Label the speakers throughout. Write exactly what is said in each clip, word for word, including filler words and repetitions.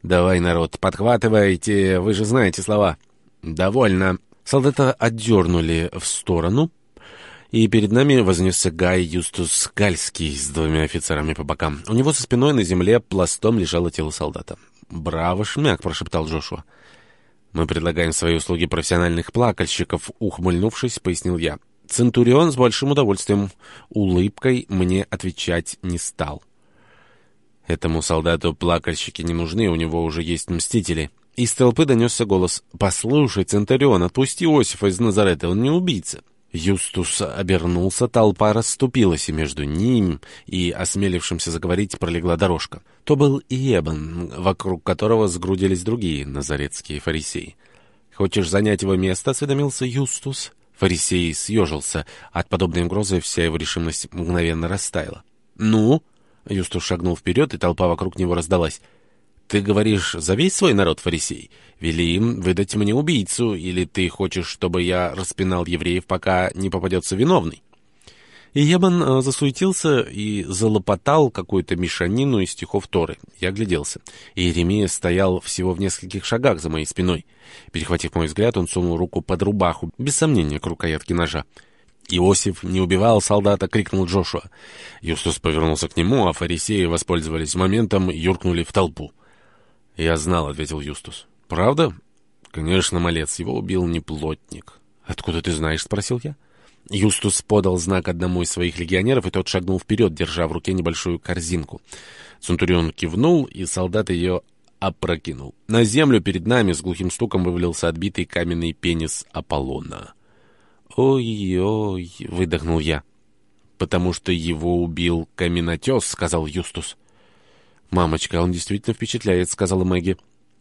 Speaker 1: «Давай, народ, подхватывайте, вы же знаете слова». «Довольно». Солдата отдернули в сторону, и перед нами вознесся Гай Юстус Гальский с двумя офицерами по бокам. У него за спиной на земле пластом лежало тело солдата. «Браво, шмяк!» — прошептал Джошуа. «Мы предлагаем свои услуги профессиональных плакальщиков», — ухмыльнувшись, пояснил я. Центурион с большим удовольствием, улыбкой мне отвечать не стал. «Этому солдату плакальщики не нужны, у него уже есть мстители». Из толпы донесся голос: «Послушай, Центурион, отпусти Иосифа из Назарета, он не убийца». Юстус обернулся, толпа расступилась, и между ним и осмелившимся заговорить пролегла дорожка. То был Иебан, вокруг которого сгрудились другие назаретские фарисеи. «Хочешь занять его место?» — осведомился Юстус. Фарисей съежился. От подобной угрозы вся его решимость мгновенно растаяла. «Ну?» — Юстус шагнул вперед, и толпа вокруг него раздалась. «Ты говоришь за весь свой народ, фарисей? Вели им выдать мне убийцу, или ты хочешь, чтобы я распинал евреев, пока не попадется виновный?» И Ебан засуетился и залопотал какую-то мешанину из стихов Торы. Я огляделся. Иеремия стоял всего в нескольких шагах за моей спиной. Перехватив мой взгляд, он сунул руку под рубаху, без сомнения, к рукоятке ножа. «Иосиф не убивал солдата!» — крикнул Джошуа. Юстус повернулся к нему, а фарисеи воспользовались моментом и юркнули в толпу. «Я знал», — ответил Юстус. «Правда?» «Конечно, малец, его убил не плотник». «Откуда ты знаешь?» — спросил я. Юстус подал знак одному из своих легионеров, и тот шагнул вперед, держа в руке небольшую корзинку. Центурион кивнул, и солдат ее опрокинул. На землю перед нами с глухим стуком вывалился отбитый каменный пенис Аполлона. «Ой-ой», — выдохнул я. «Потому что его убил каменотес», — сказал Юстус. «Мамочка, он действительно впечатляет», — сказала Мэгги.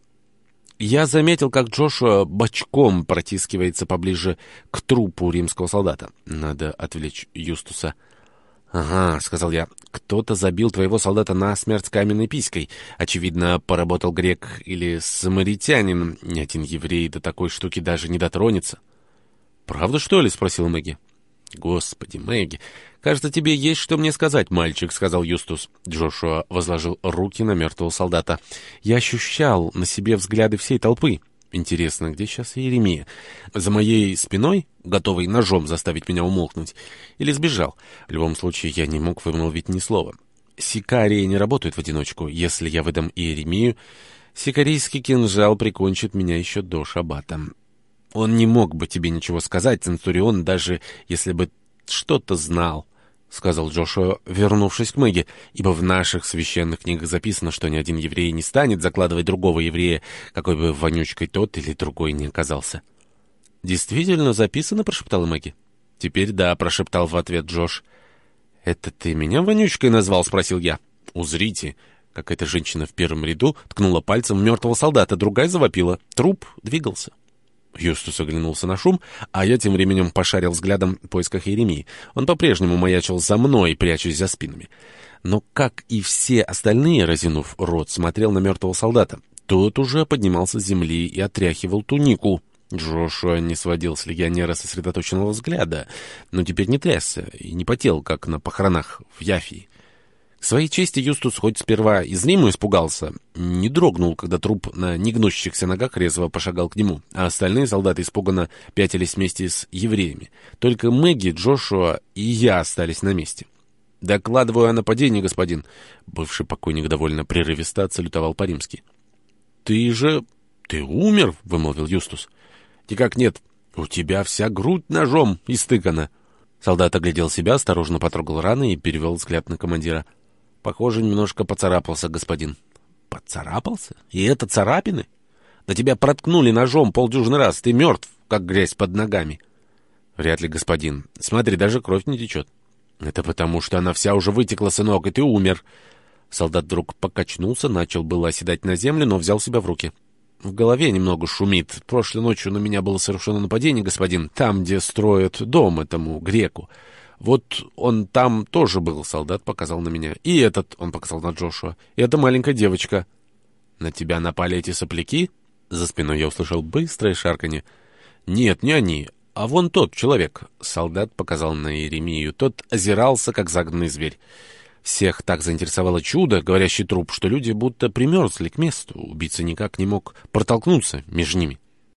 Speaker 1: Я заметил, как Джошуа бочком протискивается поближе к трупу римского солдата. Надо отвлечь Юстуса. «Ага», — сказал я, — «кто-то забил твоего солдата насмерть каменной писькой. Очевидно, поработал грек или самаритянин. Ни один еврей до такой штуки даже не дотронется». «Правда, что ли?» — спросил Мэгги. «Господи, Мэгги, кажется, тебе есть что мне сказать, мальчик», — сказал Юстус. Джошуа возложил руки на мертвого солдата. Я ощущал на себе взгляды всей толпы. Интересно, где сейчас Иеремия? За моей спиной, готовый ножом заставить меня умолкнуть? Или сбежал? В любом случае, я не мог вымолвить ни слова. Сикарии не работают в одиночку. Если я выдам Иеремию, сикарийский кинжал прикончит меня еще до шаббата. «Он не мог бы тебе ничего сказать, Центурион, даже если бы что-то знал», — сказал Джошуа, вернувшись к Мэгги, «ибо в наших священных книгах записано, что ни один еврей не станет закладывать другого еврея, какой бы вонючкой тот или другой ни оказался». «Действительно записано?» — прошептала Мэгги. «Теперь да», — прошептал в ответ Джош. «Это ты меня вонючкой назвал?» — спросил я. «Узрите». Какая-то женщина в первом ряду ткнула пальцем в мертвого солдата, другая завопила. Труп двигался. Юстус оглянулся на шум, а я тем временем пошарил взглядом в поисках Иеремии. Он по-прежнему маячил за мной, прячась за спинами. Но, как и все остальные, разинув рот, смотрел на мертвого солдата. Тот уже поднимался с земли и отряхивал тунику. Джошуа не сводил с легионера сосредоточенного взгляда, но теперь не трясся и не потел, как на похоронах в Яфии. К своей чести Юстус хоть сперва и зримо испугался, не дрогнул, когда труп на негнущихся ногах резво пошагал к нему, а остальные солдаты испуганно пятились вместе с евреями. Только Мэгги, Джошуа и я остались на месте. «Докладываю о нападении, господин!» Бывший покойник довольно прерывисто отсалютовал по-римски. «Ты же... ты умер?» — вымолвил Юстус. «Никак нет. У тебя вся грудь ножом истыкана». Солдат оглядел себя, осторожно потрогал раны и перевел взгляд на командира. «Похоже, немножко поцарапался, господин». «Поцарапался? И это царапины? Да тебя проткнули ножом полдюжины раз, ты мертв, как грязь под ногами». «Вряд ли, господин. Смотри, даже кровь не течет». «Это потому, что она вся уже вытекла, сынок, и ты умер». Солдат вдруг покачнулся, начал было оседать на землю, но взял себя в руки. «В голове немного шумит. Прошлой ночью на меня было совершено нападение, господин, там, где строят дом этому греку. Вот он там тоже был», — солдат показал на меня. «И этот», — он показал на Джошуа, — «и эта маленькая девочка». «На тебя напали эти сопляки?» За спиной я услышал быстрое шарканье. «Нет, не они, а вон тот человек», — солдат показал на Иеремию. Тот озирался, как загнанный зверь. Всех так заинтересовало чудо, говорящий труп, что люди будто примерзли к месту. Убийца никак не мог протолкнуться между ними.